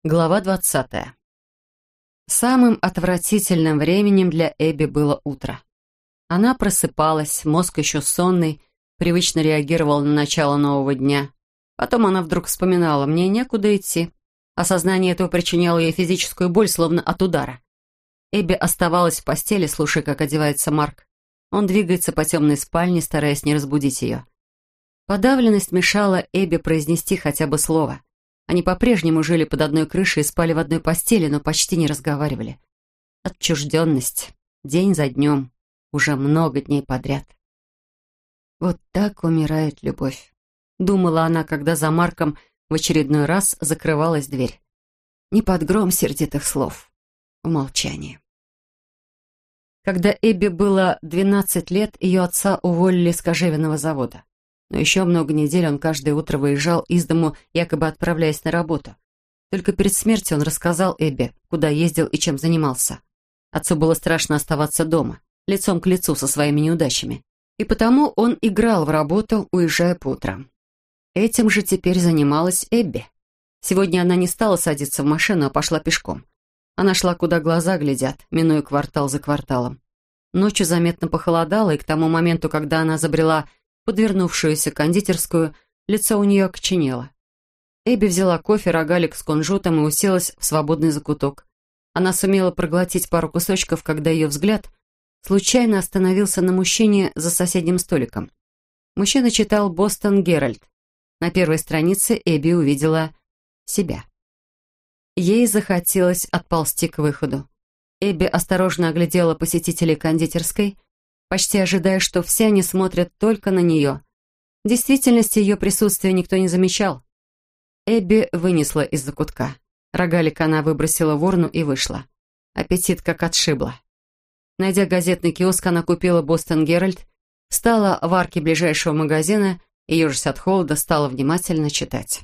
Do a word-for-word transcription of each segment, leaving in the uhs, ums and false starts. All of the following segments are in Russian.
Глава двадцатая. Самым отвратительным временем для Эбби было утро. Она просыпалась, мозг еще сонный, привычно реагировал на начало нового дня. Потом она вдруг вспоминала: «Мне некуда идти». Осознание этого причиняло ей физическую боль, словно от удара. Эбби оставалась в постели, слушая, как одевается Марк. Он двигается по темной спальне, стараясь не разбудить ее. Подавленность мешала Эбби произнести хотя бы слово. Они по-прежнему жили под одной крышей и спали в одной постели, но почти не разговаривали. Отчужденность. День за днем. Уже много дней подряд. «Вот так умирает любовь», — думала она, когда за Марком в очередной раз закрывалась дверь. Не под гром сердитых слов. В молчании. Когда Эбби было двенадцать лет, ее отца уволили с кожевенного завода. Но еще много недель он каждое утро выезжал из дому, якобы отправляясь на работу. Только перед смертью он рассказал Эбби, куда ездил и чем занимался. Отцу было страшно оставаться дома, лицом к лицу со своими неудачами. И потому он играл в работу, уезжая по утрам. Этим же теперь занималась Эбби. Сегодня она не стала садиться в машину, а пошла пешком. Она шла, куда глаза глядят, минуя квартал за кварталом. Ночью заметно похолодало, и к тому моменту, когда она забрела подвернувшуюся кондитерскую, лицо у нее окоченело. Эбби взяла кофе, рогалик с кунжутом и уселась в свободный закуток. Она сумела проглотить пару кусочков, когда ее взгляд случайно остановился на мужчине за соседним столиком. Мужчина читал «Бостон Геральд». На первой странице Эбби увидела себя. Ей захотелось отползти к выходу. Эбби осторожно оглядела посетителей кондитерской, почти ожидая, что все они смотрят только на нее. В действительности ее присутствие никто не замечал. Эбби вынесла из закутка. Рогалик она выбросила в урну и вышла. Аппетит как отшибло. Найдя газетный киоск, она купила «Бостон Геральд», встала в арке ближайшего магазина и, ежась от холода, стала внимательно читать.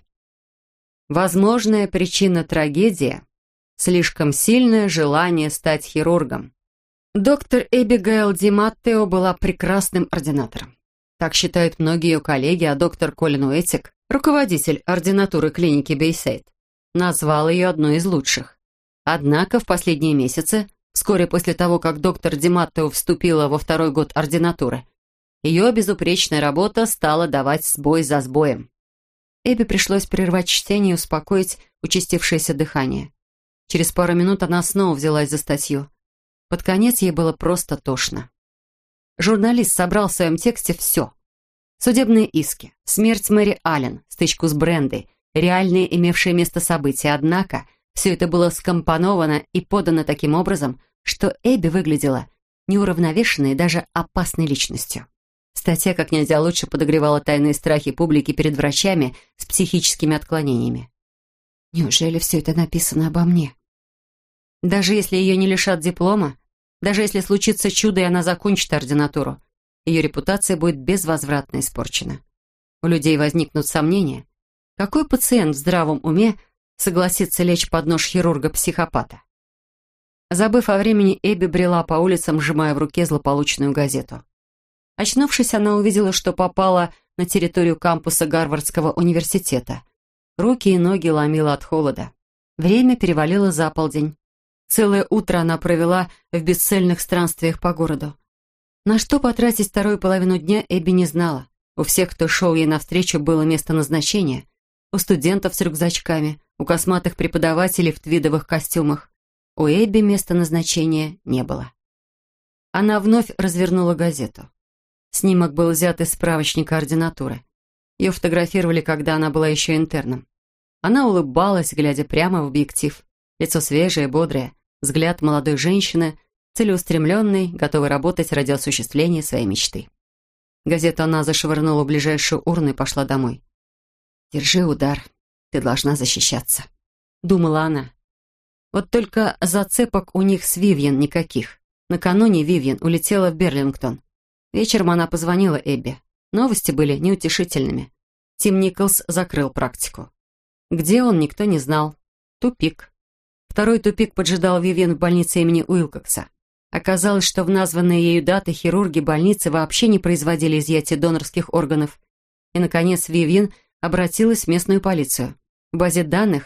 Возможная причина трагедии – слишком сильное желание стать хирургом. Доктор Эбигейл Ди Маттео была прекрасным ординатором. Так считают многие ее коллеги, а доктор Колин Уэттик, руководитель ординатуры клиники Бейсайд, назвал ее одной из лучших. Однако в последние месяцы, вскоре после того, как доктор Ди Маттео вступила во второй год ординатуры, ее безупречная работа стала давать сбой за сбоем. Эбби пришлось прервать чтение и успокоить участившееся дыхание. Через пару минут она снова взялась за статью. Под конец ей было просто тошно. Журналист собрал в своем тексте все. Судебные иски, смерть Мэри Аллен, стычку с Брендой, реальные имевшие место события. Однако все это было скомпоновано и подано таким образом, что Эбби выглядела неуравновешенной и даже опасной личностью. Статья как нельзя лучше подогревала тайные страхи публики перед врачами с психическими отклонениями. Неужели все это написано обо мне? Даже если ее не лишат диплома, даже если случится чудо и она закончит ординатуру, ее репутация будет безвозвратно испорчена. У людей возникнут сомнения. Какой пациент в здравом уме согласится лечь под нож хирурга-психопата? Забыв о времени, Эбби брела по улицам, сжимая в руке злополучную газету. Очнувшись, она увидела, что попала на территорию кампуса Гарвардского университета. Руки и ноги ломило от холода. Время перевалило за полдень. Целое утро она провела в бесцельных странствиях по городу. На что потратить вторую половину дня, Эбби не знала. У всех, кто шел ей навстречу, было место назначения. У студентов с рюкзачками, у косматых преподавателей в твидовых костюмах. У Эбби места назначения не было. Она вновь развернула газету. Снимок был взят из справочника ординатуры. Ее фотографировали, когда она была еще интерном. Она улыбалась, глядя прямо в объектив. Лицо свежее, бодрое. Взгляд молодой женщины, целеустремленной, готовой работать ради осуществления своей мечты. Газету она зашвырнула в ближайшую урну и пошла домой. «Держи удар, ты должна защищаться», — думала она. Вот только зацепок у них с Вивьен никаких. Накануне Вивьен улетела в Берлингтон. Вечером она позвонила Эбби. Новости были неутешительными. Тим Николс закрыл практику. Где он, никто не знал. Тупик. Второй тупик поджидал Вивьен в больнице имени Уилкокса. Оказалось, что в названные ею даты хирурги больницы вообще не производили изъятия донорских органов. И, наконец, Вивьен обратилась в местную полицию. В базе данных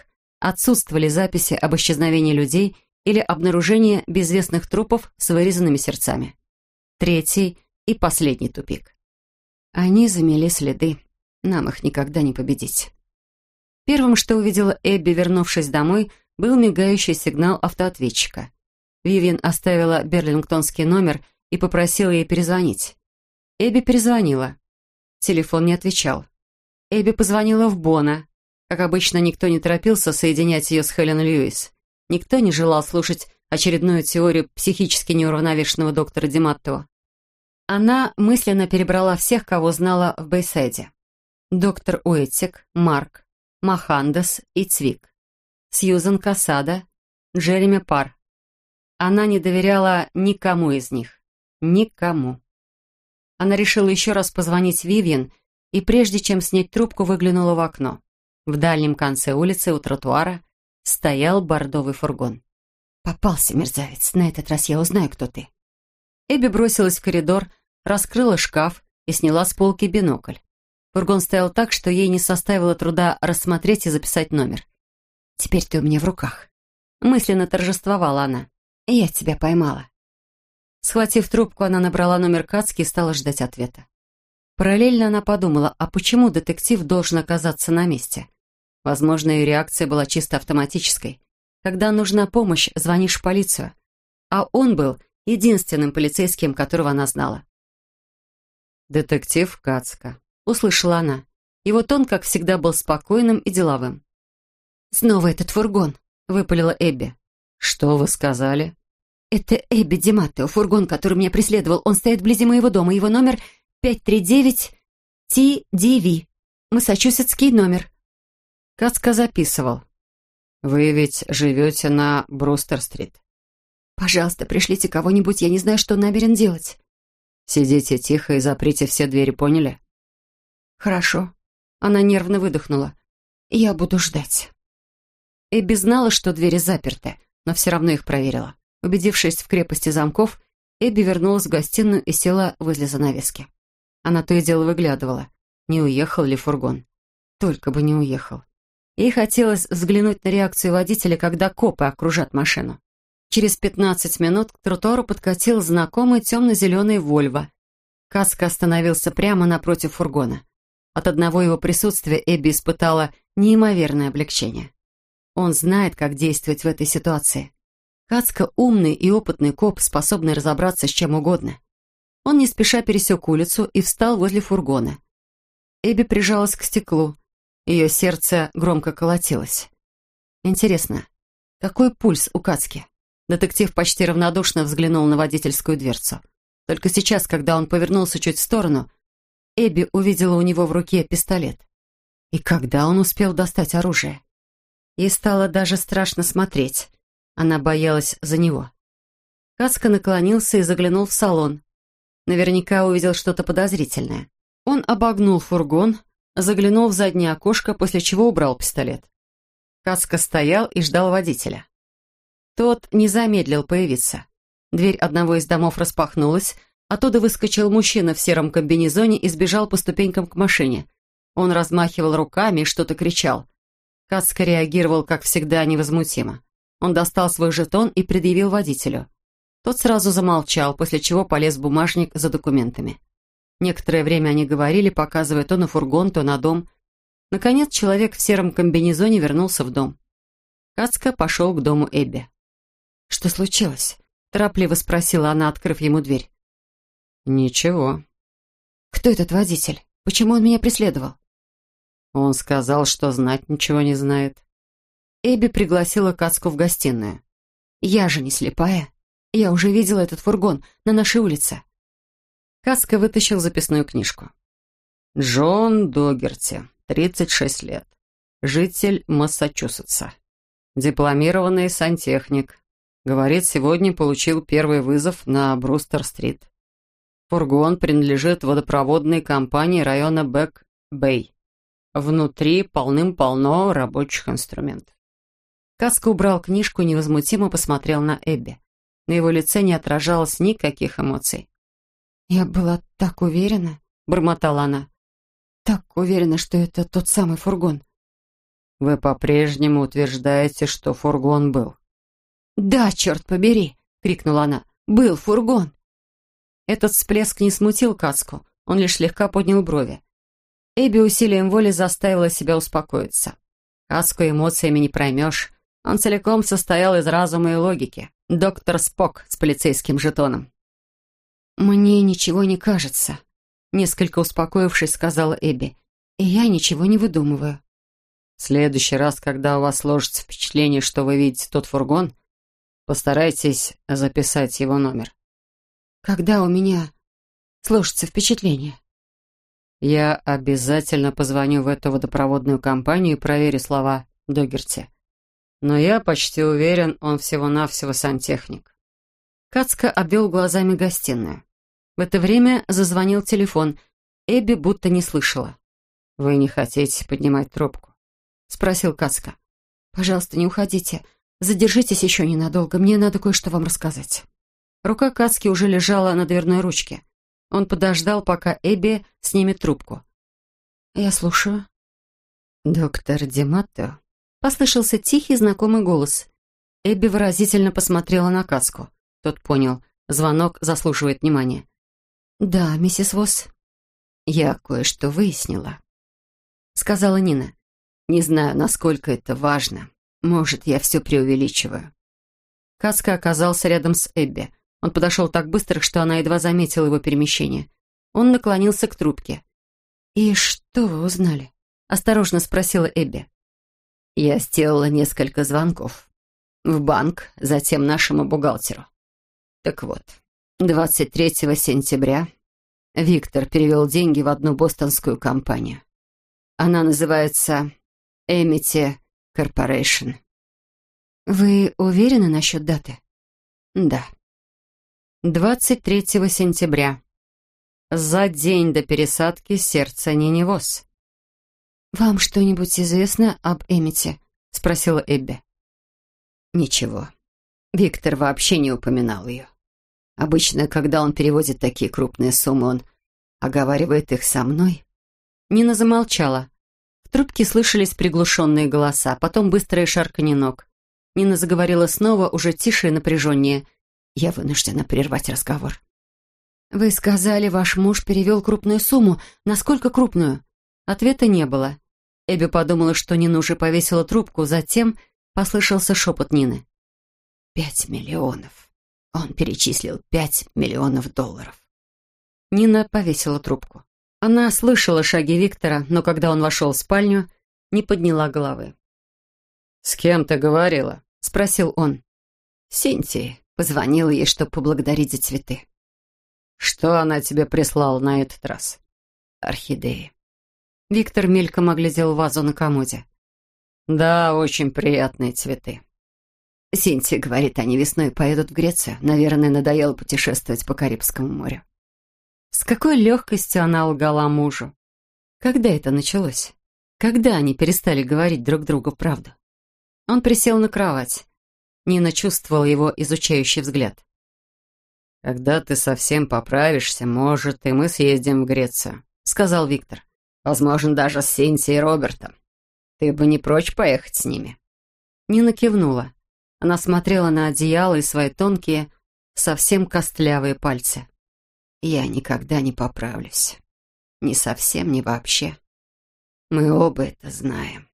отсутствовали записи об исчезновении людей или обнаружении безвестных трупов с вырезанными сердцами. Третий и последний тупик. Они замели следы. Нам их никогда не победить. Первым, что увидела Эбби, вернувшись домой, был мигающий сигнал автоответчика. Вивиан оставила берлингтонский номер и попросила ей перезвонить. Эбби перезвонила. Телефон не отвечал. Эбби позвонила в Бонна. Как обычно, никто не торопился соединять ее с Хелен Льюис. Никто не желал слушать очередную теорию психически неуравновешенного доктора Дематтео. Она мысленно перебрала всех, кого знала в Бейсайде. Доктор Уэттик, Марк, Махандас и Цвик, Сьюзан Касада, Джереми Пар. Она не доверяла никому из них. Никому. Она решила еще раз позвонить Вивиан и прежде чем снять трубку, выглянула в окно. В дальнем конце улицы у тротуара стоял бордовый фургон. «Попался, мерзавец. На этот раз я узнаю, кто ты». Эбби бросилась в коридор, раскрыла шкаф и сняла с полки бинокль. Фургон стоял так, что ей не составило труда рассмотреть и записать номер. «Теперь ты у меня в руках», — мысленно торжествовала она. «Я тебя поймала». Схватив трубку, она набрала номер Кацки и стала ждать ответа. Параллельно она подумала, а почему детектив должен оказаться на месте? Возможно, ее реакция была чисто автоматической. Когда нужна помощь, звонишь в полицию. А он был единственным полицейским, которого она знала. «Детектив Кацка», — услышала она. Его тон, как всегда, был спокойным и деловым. «Снова этот фургон», — выпалила Эбби. «Что вы сказали?» «Это Эбби Дематтео, фургон, который меня преследовал. Он стоит вблизи моего дома. Его номер пять три девять Ти Ди Ви. Массачусетский номер». Кацка записывал. «Вы ведь живете на Брустер-стрит?» «Пожалуйста, пришлите кого-нибудь. Я не знаю, что он намерен делать». «Сидите тихо и заприте все двери, поняли?» «Хорошо». Она нервно выдохнула. «Я буду ждать». Эбби знала, что двери заперты, но все равно их проверила. Убедившись в крепости замков, Эбби вернулась в гостиную и села возле занавески. Она то и дело выглядывала, не уехал ли фургон. Только бы не уехал. Ей хотелось взглянуть на реакцию водителя, когда копы окружат машину. Через пятнадцать минут к тротуару подкатил знакомый темно-зеленый «Вольво». Кацка остановился прямо напротив фургона. От одного его присутствия Эбби испытала неимоверное облегчение. Он знает, как действовать в этой ситуации. Кацка умный и опытный коп, способный разобраться с чем угодно. Он не спеша пересек улицу и встал возле фургона. Эбби прижалась к стеклу. Ее сердце громко колотилось. Интересно, какой пульс у Кацки? Детектив почти равнодушно взглянул на водительскую дверцу. Только сейчас, когда он повернулся чуть в сторону, Эбби увидела у него в руке пистолет. И когда он успел достать оружие? Ей стало даже страшно смотреть. Она боялась за него. Кацка наклонился и заглянул в салон. Наверняка увидел что-то подозрительное. Он обогнул фургон, заглянул в заднее окошко, после чего убрал пистолет. Кацка стоял и ждал водителя. Тот не замедлил появиться. Дверь одного из домов распахнулась, оттуда выскочил мужчина в сером комбинезоне и сбежал по ступенькам к машине. Он размахивал руками и что-то кричал. Кацка реагировал, как всегда, невозмутимо. Он достал свой жетон и предъявил водителю. Тот сразу замолчал, после чего полез в бумажник за документами. Некоторое время они говорили, показывая то на фургон, то на дом. Наконец, человек в сером комбинезоне вернулся в дом. Кацка пошел к дому Эбби. «Что случилось?» – торопливо спросила она, открыв ему дверь. «Ничего». «Кто этот водитель? Почему он меня преследовал?» «Он сказал, что знать ничего не знает». Эбби пригласила Кацку в гостиную. «Я же не слепая. Я уже видела этот фургон на нашей улице». Кацка вытащил записную книжку. «Джон Догерти, тридцать шесть лет. Житель Массачусетса. Дипломированный сантехник. Говорит, сегодня получил первый вызов на Брустер-стрит. Фургон принадлежит водопроводной компании района Бэк-Бэй. Внутри полным-полно рабочих инструментов». Кацка убрал книжку и невозмутимо посмотрел на Эбби. На его лице не отражалось никаких эмоций. «Я была так уверена», — бормотала она. «Так уверена, что это тот самый фургон». Вы по-прежнему утверждаете, что фургон был? «Да, черт побери!» — крикнула она. «Был фургон!» Этот всплеск не смутил Кацку, он лишь слегка поднял брови. Эбби усилием воли заставила себя успокоиться. Кацку эмоциями не проймешь. Он целиком состоял из разума и логики. Доктор Спок с полицейским жетоном. «Мне ничего не кажется», — несколько успокоившись, сказала Эбби. «И я ничего не выдумываю». В следующий раз, когда у вас сложится впечатление, что вы видите тот фургон, постарайтесь записать его номер. «Когда у меня сложится впечатление?» Я обязательно позвоню в эту водопроводную компанию и проверю слова Догерти. Но я почти уверен, он всего-навсего сантехник. Кацка обвел глазами гостиную. В это время зазвонил телефон. Эбби будто не слышала. «Вы не хотите поднимать трубку?» — спросил Кацка. «Пожалуйста, не уходите. Задержитесь еще ненадолго. Мне надо кое-что вам рассказать». Рука Кацки уже лежала на дверной ручке. Он подождал, пока Эбби снимет трубку. «Я слушаю». «Доктор Дематто?» — послышался тихий знакомый голос. Эбби выразительно посмотрела на Кацку. Тот понял, звонок заслуживает внимания. «Да, миссис Восс». «Я кое-что выяснила», — сказала Нина. «Не знаю, насколько это важно. Может, я все преувеличиваю». Кацка оказался рядом с Эбби. Он подошел так быстро, что она едва заметила его перемещение. Он наклонился к трубке. «И что вы узнали?» — осторожно спросила Эбби. «Я сделала несколько звонков. В банк, затем нашему бухгалтеру. Так вот, двадцать третьего сентября Виктор перевел деньги в одну бостонскую компанию. Она называется Amity Corporation». «Вы уверены насчет даты?» «Да. двадцать третьего сентября. За день до пересадки сердца Нине Восс». «Вам что-нибудь известно об Эмити?» — спросила Эбби. «Ничего. Виктор вообще не упоминал ее. Обычно, когда он переводит такие крупные суммы, он оговаривает их со мной». Нина замолчала. В трубке слышались приглушенные голоса, потом быстрое шарканье ног. Нина заговорила снова, уже тише и напряженнее. Я вынуждена прервать разговор. «Вы сказали, ваш муж перевел крупную сумму. Насколько крупную?» Ответа не было. Эбби подумала, что Нина уже повесила трубку, затем послышался шепот Нины. «Пять миллионов. Он перечислил пять миллионов долларов». Нина повесила трубку. Она слышала шаги Виктора, но когда он вошел в спальню, не подняла головы. «С кем ты говорила?» — спросил он. «Синтии. Позвонила ей, чтобы поблагодарить за цветы». «Что она тебе прислала на этот раз?» «Орхидеи». Виктор мельком оглядел вазу на комоде. «Да, очень приятные цветы». Синтия говорит, они весной поедут в Грецию. Наверное, надоело путешествовать по Карибскому морю. С какой легкостью она лгала мужу. Когда это началось? Когда они перестали говорить друг другу правду? Он присел на кровать. Нина чувствовала его изучающий взгляд. «Когда ты совсем поправишься, может, и мы съездим в Грецию», — сказал Виктор. «Возможно, даже с Синтией и Робертом. Ты бы не прочь поехать с ними?» Нина кивнула. Она смотрела на одеяло и свои тонкие, совсем костлявые пальцы. «Я никогда не поправлюсь. Ни совсем, ни вообще. Мы оба это знаем».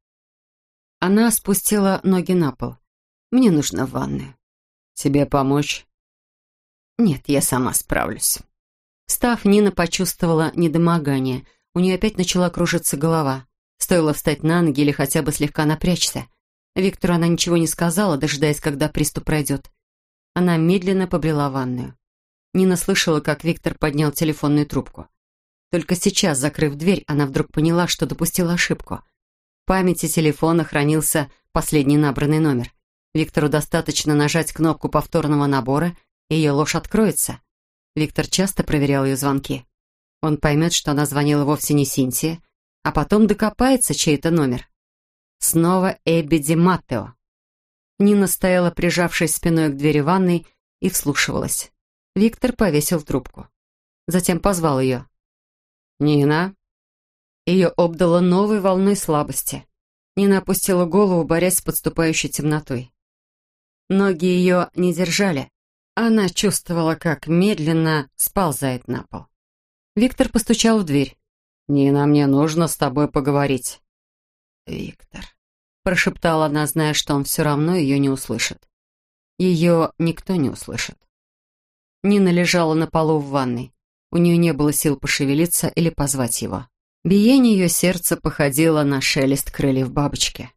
Она спустила ноги на пол. «Мне нужно в ванную. Тебе помочь?» «Нет, я сама справлюсь». Встав, Нина почувствовала недомогание. У нее опять начала кружиться голова. Стоило встать на ноги или хотя бы слегка напрячься. Виктору она ничего не сказала, дожидаясь, когда приступ пройдет. Она медленно побрела в ванную. Нина слышала, как Виктор поднял телефонную трубку. Только сейчас, закрыв дверь, она вдруг поняла, что допустила ошибку. В памяти телефона хранился последний набранный номер. Виктору достаточно нажать кнопку повторного набора, и ее ложь откроется. Виктор часто проверял ее звонки. Он поймет, что она звонила вовсе не Синтия, а потом докопается чей-то номер. Снова Эбби Ди Маттео. Нина стояла, прижавшись спиной к двери ванной, и вслушивалась. Виктор повесил трубку. Затем позвал ее. «Нина?» Ее обдало новой волной слабости. Нина опустила голову, борясь с подступающей темнотой. Ноги ее не держали. Она чувствовала, как медленно сползает на пол. Виктор постучал в дверь. «Нина, мне нужно с тобой поговорить». «Виктор», — прошептала она, зная, что он все равно ее не услышит. Ее никто не услышит. Нина лежала на полу в ванной. У нее не было сил пошевелиться или позвать его. Биение ее сердца походило на шелест крыльев бабочки.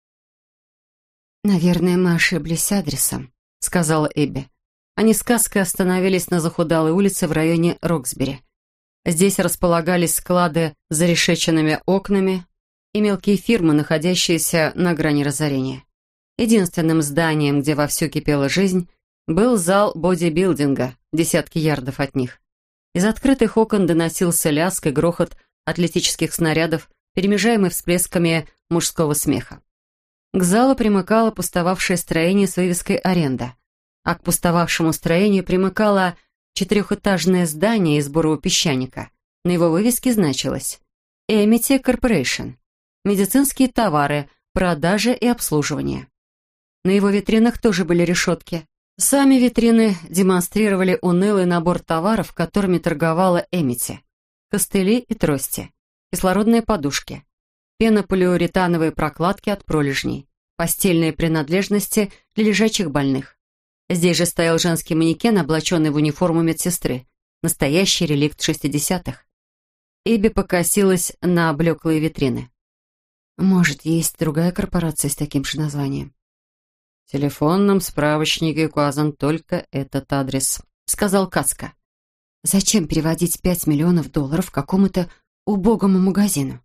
«Наверное, мы ошиблись адресом», — сказала Эбби. Они с Каской остановились на захудалой улице в районе Роксбери. Здесь располагались склады с зарешеченными окнами и мелкие фирмы, находящиеся на грани разорения. Единственным зданием, где вовсю кипела жизнь, был зал бодибилдинга, десятки ярдов от них. Из открытых окон доносился лязг и грохот атлетических снарядов, перемежаемый всплесками мужского смеха. К залу примыкало пустовавшее строение с вывеской «Аренда», а к пустовавшему строению примыкало четырехэтажное здание из бурого песчаника. На его вывеске значилось «Эмити Корпорейшн», медицинские товары, продажа и обслуживание. На его витринах тоже были решетки. Сами витрины демонстрировали унылый набор товаров, которыми торговала Эмити. Костыли и трости, кислородные подушки, пенополиуретановые прокладки от пролежней, постельные принадлежности для лежачих больных. Здесь же стоял женский манекен, облаченный в униформу медсестры. Настоящий реликт шестидесятых. Эбби покосилась на блеклые витрины. «Может, есть другая корпорация с таким же названием?» «В телефонном справочнике указан только этот адрес», — сказал Кацка. «Зачем переводить пять миллионов долларов какому-то убогому магазину?»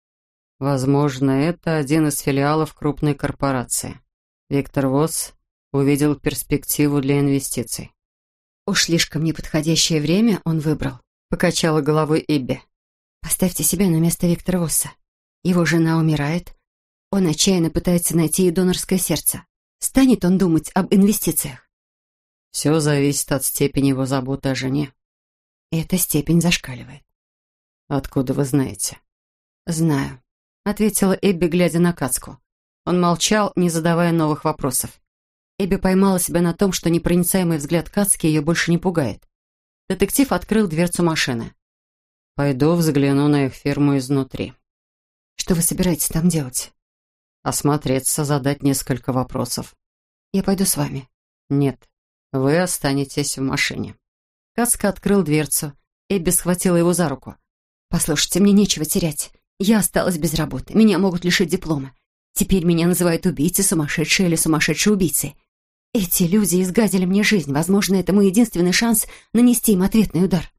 «Возможно, это один из филиалов крупной корпорации. Виктор Восс увидел перспективу для инвестиций». «Уж слишком неподходящее время он выбрал», — покачала головой Эбби. «Поставьте себя на место Виктора Восса. Его жена умирает. Он отчаянно пытается найти ей донорское сердце. Станет он думать об инвестициях?» «Все зависит от степени его заботы о жене». «Эта степень зашкаливает». «Откуда вы знаете?» «Знаю», — ответила Эбби, глядя на Кацку. Он молчал, не задавая новых вопросов. Эбби поймала себя на том, что непроницаемый взгляд Кацки ее больше не пугает. Детектив открыл дверцу машины. «Пойду взгляну на их фирму изнутри». «Что вы собираетесь там делать?» «Осмотреться, задать несколько вопросов». «Я пойду с вами». «Нет, вы останетесь в машине». Кацка открыл дверцу. Эбби схватила его за руку. «Послушайте, мне нечего терять. Я осталась без работы. Меня могут лишить диплома. Теперь меня называют убийцей, сумасшедшей или сумасшедшей убийцей. Эти люди изгадили мне жизнь. Возможно, это мой единственный шанс нанести им ответный удар».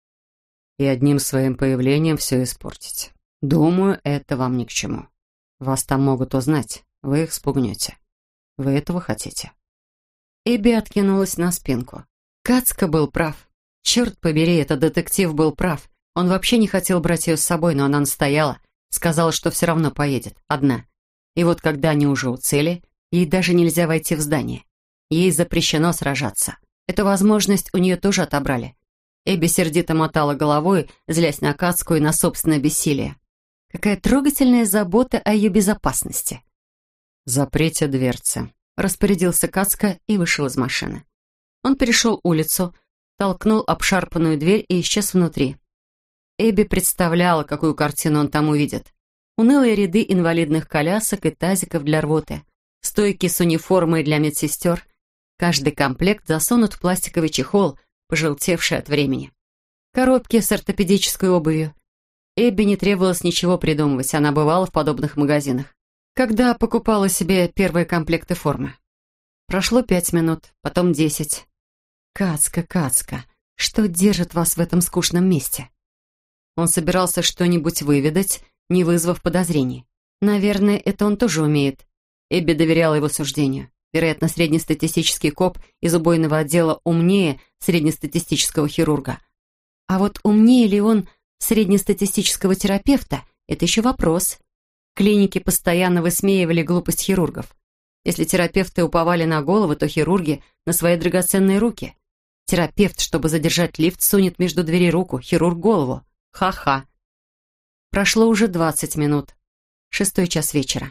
«И одним своим появлением все испортить. Думаю, это вам ни к чему. Вас там могут узнать. Вы их спугнете. Вы этого хотите?» Эбби откинулась на спинку. Кацка был прав. Черт побери, этот детектив был прав. Он вообще не хотел брать ее с собой, но она настояла. Сказала, что все равно поедет. Одна. И вот когда они уже у цели, ей даже нельзя войти в здание. Ей запрещено сражаться. Эту возможность у нее тоже отобрали. Эбби сердито мотала головой, злясь на Кацку и на собственное бессилие. Какая трогательная забота о ее безопасности. «Заприте дверцы», — распорядился Кацка и вышел из машины. Он перешел улицу, толкнул обшарпанную дверь и исчез внутри. Эбби представляла, какую картину он там увидит. Унылые ряды инвалидных колясок и тазиков для рвоты, стойки с униформой для медсестер. Каждый комплект засунут в пластиковый чехол, пожелтевший от времени. Коробки с ортопедической обувью. Эбби не требовалось ничего придумывать, она бывала в подобных магазинах, когда покупала себе первые комплекты формы. Прошло пять минут, потом десять. «Кацка, Кацка, что держит вас в этом скучном месте?» Он собирался что-нибудь выведать, не вызвав подозрений. Наверное, это он тоже умеет. Эбби доверяла его суждению. Вероятно, среднестатистический коп из убойного отдела умнее среднестатистического хирурга. А вот умнее ли он среднестатистического терапевта – это еще вопрос. Клиники постоянно высмеивали глупость хирургов. Если терапевты уповали на головы, то хирурги – на свои драгоценные руки. Терапевт, чтобы задержать лифт, сунет между дверей руку, хирург – голову. Ха-ха. Прошло уже двадцать минут. Шестой час вечера.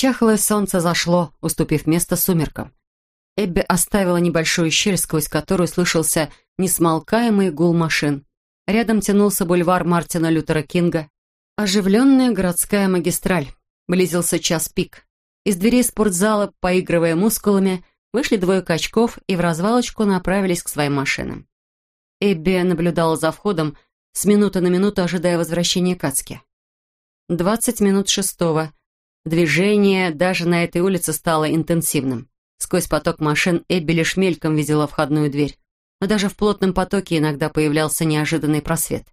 Чахлое солнце зашло, уступив место сумеркам. Эбби оставила небольшую щель, сквозь которую слышался несмолкаемый гул машин. Рядом тянулся бульвар Мартина Лютера Кинга. Оживленная городская магистраль. Близился час пик. Из дверей спортзала, поигрывая мускулами, вышли двое качков и в развалочку направились к своим машинам. Эбби наблюдала за входом, с минуты на минуту ожидая возвращения Кацки. Двадцать минут шестого. Движение даже на этой улице стало интенсивным. Сквозь поток машин Эбби лишь мельком видела входную дверь, но даже в плотном потоке иногда появлялся неожиданный просвет.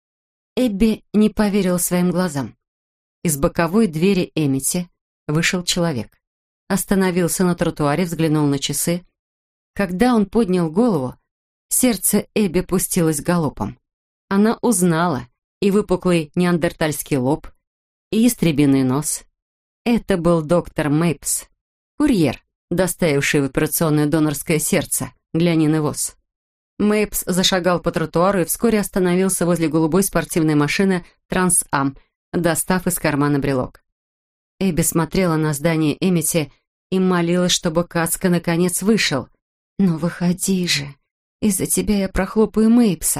Эбби не поверила своим глазам. Из боковой двери Эмити вышел человек. Остановился на тротуаре, взглянул на часы. Когда он поднял голову, сердце Эбби пустилось галопом. Она узнала и выпуклый неандертальский лоб, и ястребиный нос. Это был доктор Мейпс, курьер, доставивший в операционное донорское сердце для Нины Восс. Мейпс зашагал по тротуару и вскоре остановился возле голубой спортивной машины «Трансам», достав из кармана брелок. Эбби смотрела на здание Эмити и молилась, чтобы Кацка наконец вышел. «Ну, выходи же! Из-за тебя я прохлопаю Мейпса!»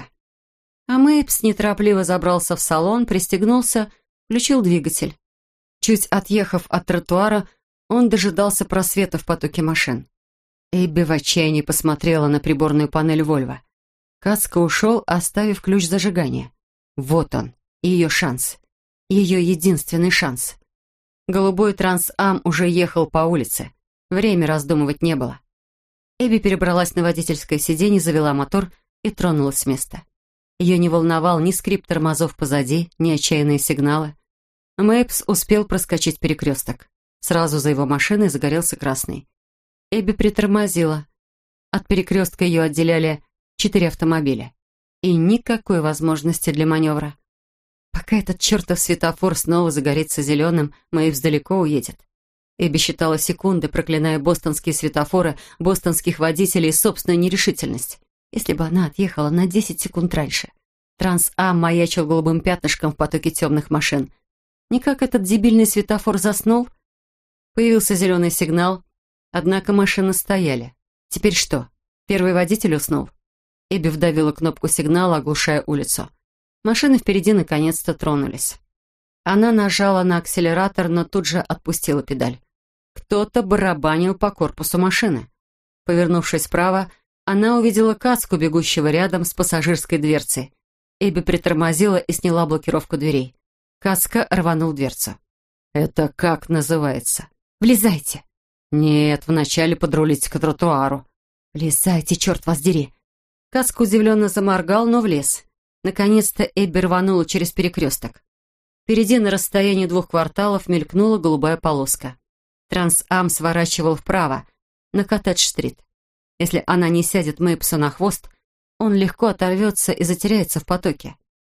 А Мейпс неторопливо забрался в салон, пристегнулся, включил двигатель. Чуть отъехав от тротуара, он дожидался просвета в потоке машин. Эбби в отчаянии посмотрела на приборную панель Вольво. Кацка ушел, оставив ключ зажигания. Вот он, ее шанс. Ее единственный шанс. Голубой Трансам уже ехал по улице. Время раздумывать не было. Эбби перебралась на водительское сиденье, завела мотор и тронулась с места. Ее не волновал ни скрип тормозов позади, ни отчаянные сигналы. Мейпс успел проскочить перекресток. Сразу за его машиной загорелся красный. Эбби притормозила. От перекрестка ее отделяли четыре автомобиля. И никакой возможности для маневра. Пока этот чертов светофор снова загорится зеленым, Мейпс далеко уедет. Эбби считала секунды, проклиная бостонские светофоры, бостонских водителей и собственную нерешительность. Если бы она отъехала на десять секунд раньше. Трансам маячил голубым пятнышком в потоке темных машин. Никак этот дебильный светофор заснул. Появился зеленый сигнал, однако машины стояли. Теперь что, первый водитель уснул? Эбби вдавила кнопку сигнала, оглушая улицу. Машины впереди наконец-то тронулись. Она нажала на акселератор, но тут же отпустила педаль. Кто-то барабанил по корпусу машины. Повернувшись вправо, она увидела Кацку, бегущего рядом с пассажирской дверцей. Эбби притормозила и сняла блокировку дверей. Кацка рванул дверцу. «Это как называется?» «Влезайте!» «Нет, вначале подрулите к тротуару». «Влезайте, черт вас дери!» Кацка удивленно заморгал, но влез. Наконец-то Эбби рванула через перекресток. Впереди на расстоянии двух кварталов мелькнула голубая полоска. Трансам сворачивал вправо, на Коттедж-стрит. Если она не сядет Мейпсу на хвост, он легко оторвется и затеряется в потоке.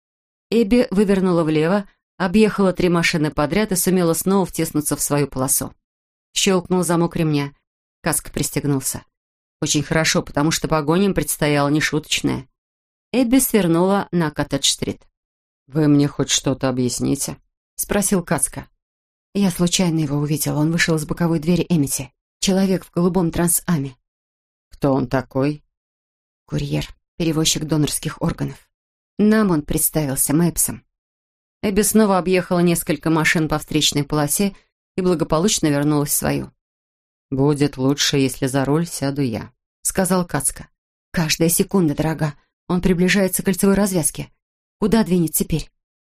Эбби вывернула влево, объехала три машины подряд и сумела снова втиснуться в свою полосу. Щелкнул замок ремня. Кацка пристегнулся. Очень хорошо, потому что погоня им предстояла нешуточная. Эбби свернула на Коттедж-стрит. «Вы мне хоть что-то объясните?» — спросил Кацка. «Я случайно его увидел. Он вышел из боковой двери Эмити. Человек в голубом Трансаме». «Кто он такой?» «Курьер, перевозчик донорских органов. Нам он представился Мейпсом». Эбби снова объехала несколько машин по встречной полосе и благополучно вернулась в свою. «Будет лучше, если за руль сяду я», — сказал Кацка. «Каждая секунда, дорога. Он приближается к кольцевой развязке. Куда двинет теперь?»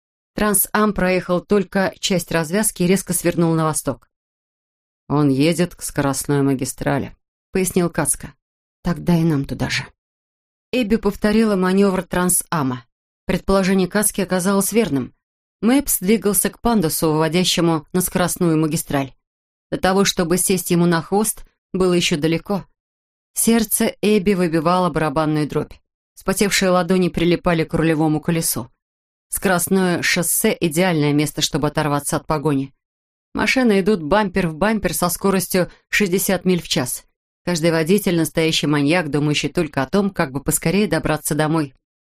Трансам проехал только часть развязки и резко свернул на восток. «Он едет к скоростной магистрали», — пояснил Кацка. «Тогда и нам туда же». Эбби повторила маневр Трансама. Предположение Кацки оказалось верным. Мейпс двигался к пандусу, выводящему на скоростную магистраль. До того, чтобы сесть ему на хвост, было еще далеко. Сердце Эбби выбивало барабанную дробь. Вспотевшие ладони прилипали к рулевому колесу. Скоростное шоссе — идеальное место, чтобы оторваться от погони. Машины идут бампер в бампер со скоростью шестьдесят миль в час. Каждый водитель — настоящий маньяк, думающий только о том, как бы поскорее добраться домой.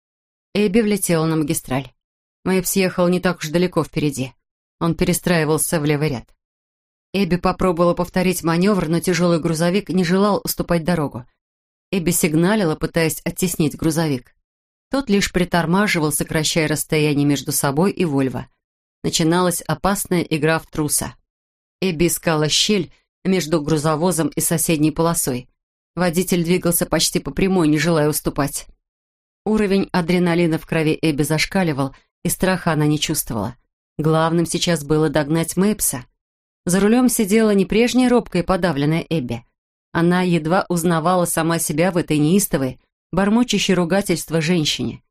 Эбби влетела на магистраль. Мейпс ехал не так уж далеко впереди. Он перестраивался в левый ряд. Эбби попробовала повторить маневр, но тяжелый грузовик не желал уступать дорогу. Эбби сигналила, пытаясь оттеснить грузовик. Тот лишь притормаживал, сокращая расстояние между собой и Вольво. Начиналась опасная игра в труса. Эбби искала щель между грузовозом и соседней полосой. Водитель двигался почти по прямой, не желая уступать. Уровень адреналина в крови Эбби зашкаливал, и страха она не чувствовала. Главным сейчас было догнать Мэйпса. За рулем сидела не прежняя робкая и подавленная Эбби. Она едва узнавала сама себя в этой неистовой, бормочущей ругательство женщине.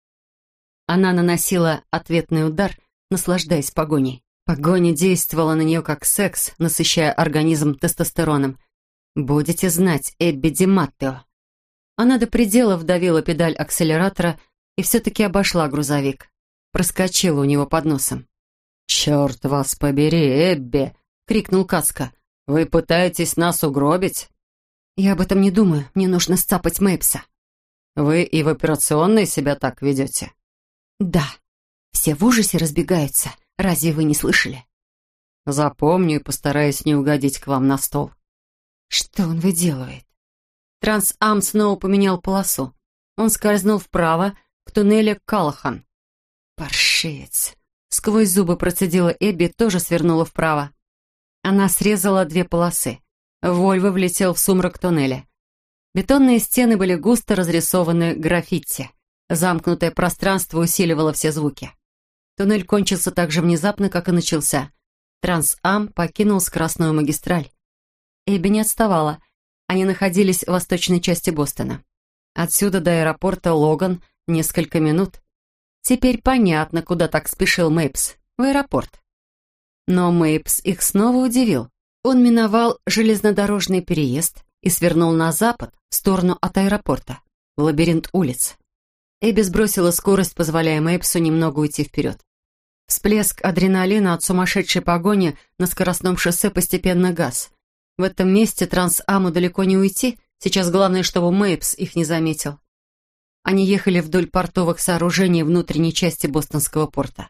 Она наносила ответный удар, наслаждаясь погоней. Погоня действовала на нее как секс, насыщая организм тестостероном. «Будете знать, Эбби Ди Маттео». Она до предела вдавила педаль акселератора и все-таки обошла грузовик. Проскочила у него под носом. «Черт вас побери, Эбби!» — крикнул Каска. «Вы пытаетесь нас угробить?» «Я об этом не думаю. Мне нужно сцапать Мэйпса». «Вы и в операционной себя так ведете?» «Да. Все в ужасе разбегаются. Разве вы не слышали?» «Запомню и постараюсь не угодить к вам на стол». «Что он выделывает?» Трансам снова поменял полосу. Он скользнул вправо, к туннелю Калахан. «Паршивец!» Сквозь зубы процедила Эбби, тоже свернула вправо. Она срезала две полосы. Вольво влетел в сумрак туннеля. Бетонные стены были густо разрисованы граффити. Замкнутое пространство усиливало все звуки. Туннель кончился так же внезапно, как и начался. Трансам покинул скоростную магистраль. Эбби не отставала. Они находились в восточной части Бостона. Отсюда до аэропорта Логан несколько минут. Теперь понятно, куда так спешил Мэйпс. В аэропорт. Но Мэйпс их снова удивил. Он миновал железнодорожный переезд и свернул на запад, в сторону от аэропорта, в лабиринт улиц. Эбби сбросила скорость, позволяя Мэйпсу немного уйти вперед. Всплеск адреналина от сумасшедшей погони на скоростном шоссе постепенно гас. В этом месте Трансаму далеко не уйти, сейчас главное, чтобы Мэйпс их не заметил. Они ехали вдоль портовых сооружений внутренней части бостонского порта.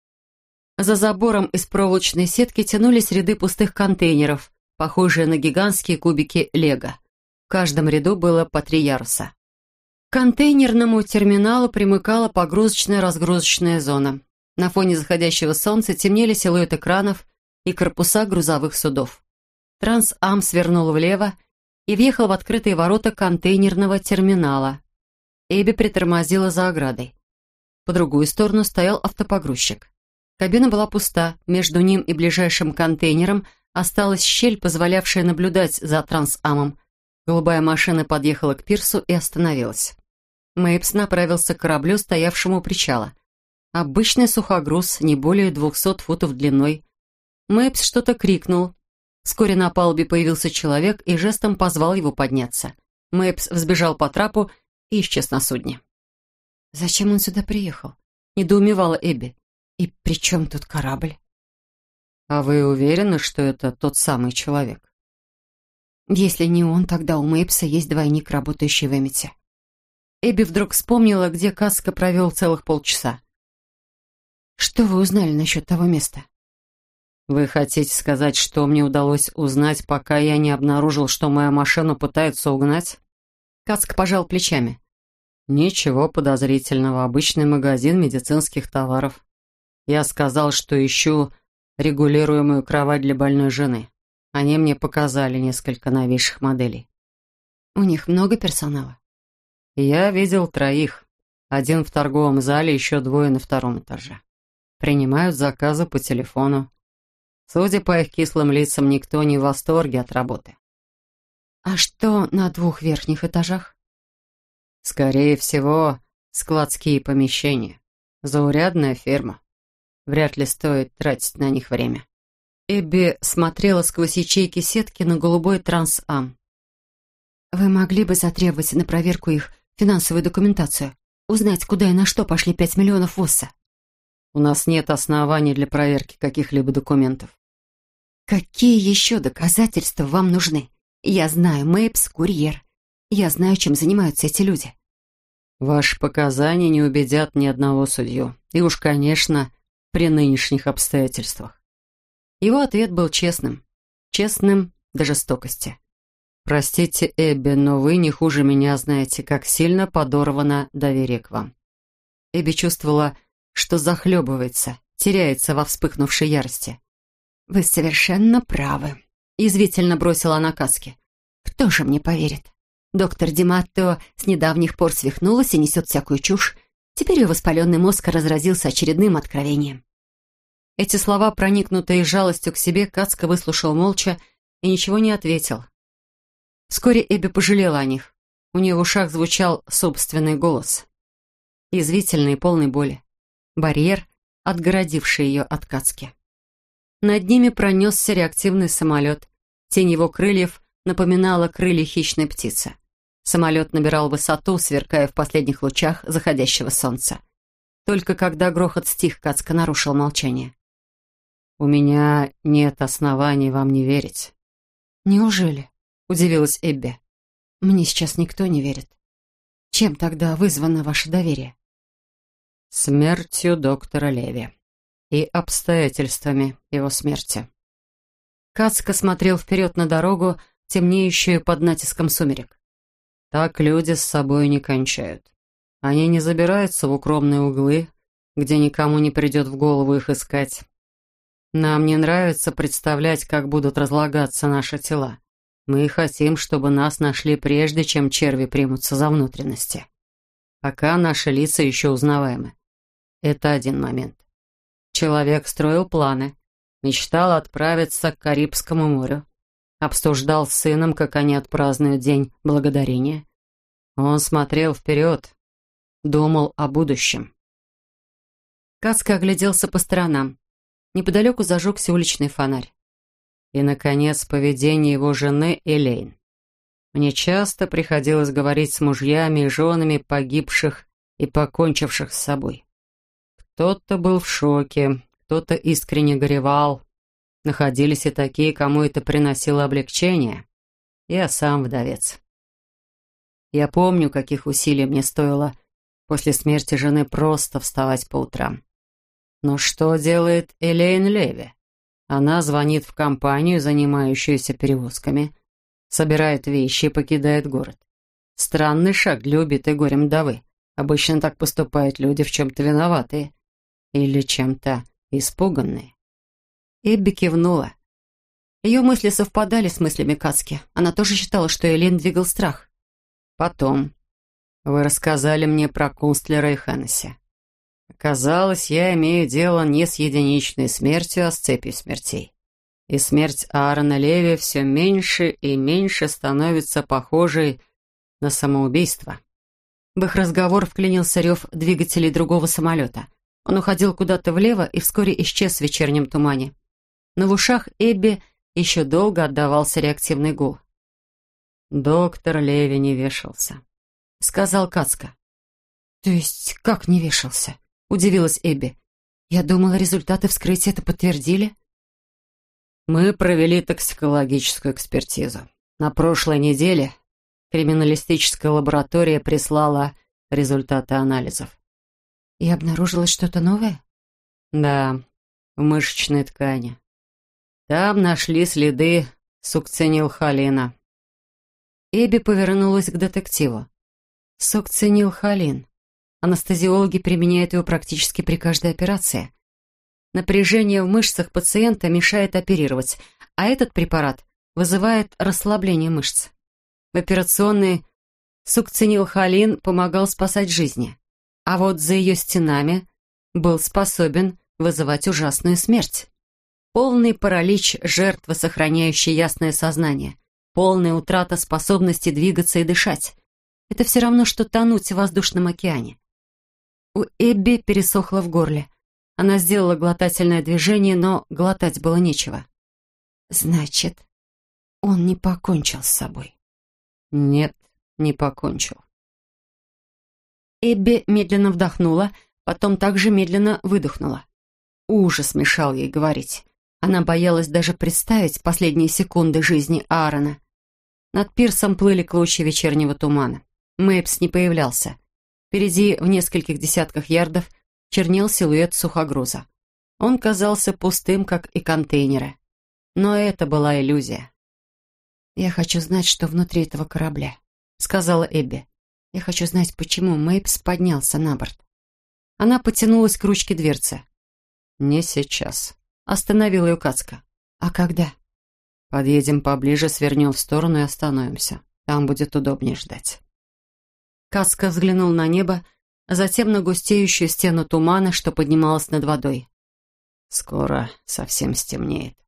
За забором из проволочной сетки тянулись ряды пустых контейнеров, похожие на гигантские кубики лего. В каждом ряду было по три яруса. К контейнерному терминалу примыкала погрузочная-разгрузочная зона. На фоне заходящего солнца темнели силуэты кранов и корпуса грузовых судов. Трансам свернул влево и въехал в открытые ворота контейнерного терминала. Эбби притормозила за оградой. По другую сторону стоял автопогрузчик. Кабина была пуста, между ним и ближайшим контейнером осталась щель, позволявшая наблюдать за Трансамом. Голубая машина подъехала к пирсу и остановилась. Мэйпс направился к кораблю, стоявшему у причала. Обычный сухогруз, не более двухсот футов длиной. Мэйпс что-то крикнул. Вскоре на палубе появился человек и жестом позвал его подняться. Мэйпс взбежал по трапу и исчез на судне. «Зачем он сюда приехал?» — недоумевала Эбби. «И при чем тут корабль?» «А вы уверены, что это тот самый человек?» «Если не он, тогда у Мэйпса есть двойник, работающий в Эммете». Эбби вдруг вспомнила, где Каска провел целых полчаса. «Что вы узнали насчет того места?» «Вы хотите сказать, что мне удалось узнать, пока я не обнаружил, что мою машину пытаются угнать?» Каска пожал плечами. «Ничего подозрительного. Обычный магазин медицинских товаров. Я сказал, что ищу регулируемую кровать для больной жены. Они мне показали несколько новейших моделей». «У них много персонала?» «Я видел троих. Один в торговом зале, еще двое на втором этаже. Принимают заказы по телефону. Судя по их кислым лицам, никто не в восторге от работы». «А что на двух верхних этажах?» «Скорее всего, складские помещения. Заурядная фирма. Вряд ли стоит тратить на них время». Эбби смотрела сквозь ячейки сетки на голубой Трансам. «Вы могли бы затребовать на проверку их финансовую документацию? Узнать, куда и на что пошли пять миллионов ВОСа?» «У нас нет оснований для проверки каких-либо документов». «Какие еще доказательства вам нужны? Я знаю, Мэйпс — курьер. Я знаю, чем занимаются эти люди». «Ваши показания не убедят ни одного судью. И уж, конечно, при нынешних обстоятельствах». Его ответ был честным. честным до жестокости. «Простите, Эбби, но вы не хуже меня знаете, как сильно подорвано доверие к вам». Эбби чувствовала, что захлебывается, теряется во вспыхнувшей ярости. «Вы совершенно правы», — язвительно бросила она Кацке. «Кто же мне поверит? Доктор Диматто с недавних пор свихнулась и несет всякую чушь. Теперь ее воспаленный мозг разразился очередным откровением». Эти слова, проникнутые жалостью к себе, Кацка выслушал молча и ничего не ответил. Вскоре Эбби пожалела о них. У нее в ушах звучал собственный голос. Язвительный и полный боли. Барьер, отгородивший ее от Кацки. Над ними пронесся реактивный самолет. Тень его крыльев напоминала крылья хищной птицы. Самолет набирал высоту, сверкая в последних лучах заходящего солнца. Только когда грохот стих, Кацка нарушил молчание. «У меня нет оснований вам не верить». «Неужели?» — удивилась Эбби. «Мне сейчас никто не верит. Чем тогда вызвано ваше доверие?» «Смертью доктора Леви и обстоятельствами его смерти». Кацка смотрел вперед на дорогу, темнеющую под натиском сумерек. «Так люди с собой не кончают. Они не забираются в укромные углы, где никому не придет в голову их искать. Нам не нравится представлять, как будут разлагаться наши тела. Мы хотим, чтобы нас нашли прежде, чем черви примутся за внутренности. Пока наши лица еще узнаваемы. Это один момент. Человек строил планы, мечтал отправиться к Карибскому морю, обсуждал с сыном, как они отпразднуют День Благодарения. Он смотрел вперед, думал о будущем». Кацка огляделся по сторонам. Неподалеку зажегся уличный фонарь. И, наконец, поведение его жены Элейн. Мне часто приходилось говорить с мужьями и женами погибших и покончивших с собой. Кто-то был в шоке, кто-то искренне горевал. Находились и такие, кому это приносило облегчение. Я сам вдовец. Я помню, каких усилий мне стоило после смерти жены просто вставать по утрам. Но что делает Элейн Леви? Она звонит в компанию, занимающуюся перевозками, собирает вещи и покидает город. Странный шаг для убитой горем вдовы. Обычно так поступают люди, в чем-то виноватые или чем-то испуганные. Эбби кивнула. Ее мысли совпадали с мыслями Кацки. Она тоже считала, что Элейн двигал страх. Потом вы рассказали мне про Кунстлера и Хеннесси. Оказалось, я имею дело не с единичной смертью, а с цепью смертей. И смерть Аарона Леви все меньше и меньше становится похожей на самоубийство. В их разговор вклинился рев двигателей другого самолета. Он уходил куда-то влево и вскоре исчез в вечернем тумане. Но в ушах Эбби еще долго отдавался реактивный гул. «Доктор Леви не вешался», — сказал Кацка. «То есть как не вешался?» — удивилась Эбби. «Я думала, результаты вскрытия это подтвердили». «Мы провели токсикологическую экспертизу. На прошлой неделе криминалистическая лаборатория прислала результаты анализов». «И обнаружилось что-то новое?» «Да, в мышечной ткани. Там нашли следы сукцинилхолина». Эбби повернулась к детективу. Сукцинилхолин. Анестезиологи применяют его практически при каждой операции. Напряжение в мышцах пациента мешает оперировать, а этот препарат вызывает расслабление мышц. В операционной сукцинилхолин помогал спасать жизни, а вот за ее стенами был способен вызывать ужасную смерть. Полный паралич жертвы, сохраняющей ясное сознание, полная утрата способности двигаться и дышать. Это все равно, что тонуть в воздушном океане. У Эбби пересохло в горле. Она сделала глотательное движение, но глотать было нечего. «Значит, он не покончил с собой?» «Нет, не покончил». Эбби медленно вдохнула, потом также медленно выдохнула. Ужас мешал ей говорить. Она боялась даже представить последние секунды жизни Аарона. Над пирсом плыли клочья вечернего тумана. Мэйпс не появлялся. Впереди, в нескольких десятках ярдов, чернел силуэт сухогруза. Он казался пустым, как и контейнеры. Но это была иллюзия. «Я хочу знать, что внутри этого корабля», — сказала Эбби. «Я хочу знать, почему Мэйпс поднялся на борт». Она потянулась к ручке дверцы. «Не сейчас», — остановила ее Кацка. «А когда?» «Подъедем поближе, свернем в сторону и остановимся. Там будет удобнее ждать». Кацка взглянул на небо, а затем на густеющую стену тумана, что поднималась над водой. «Скоро совсем стемнеет»,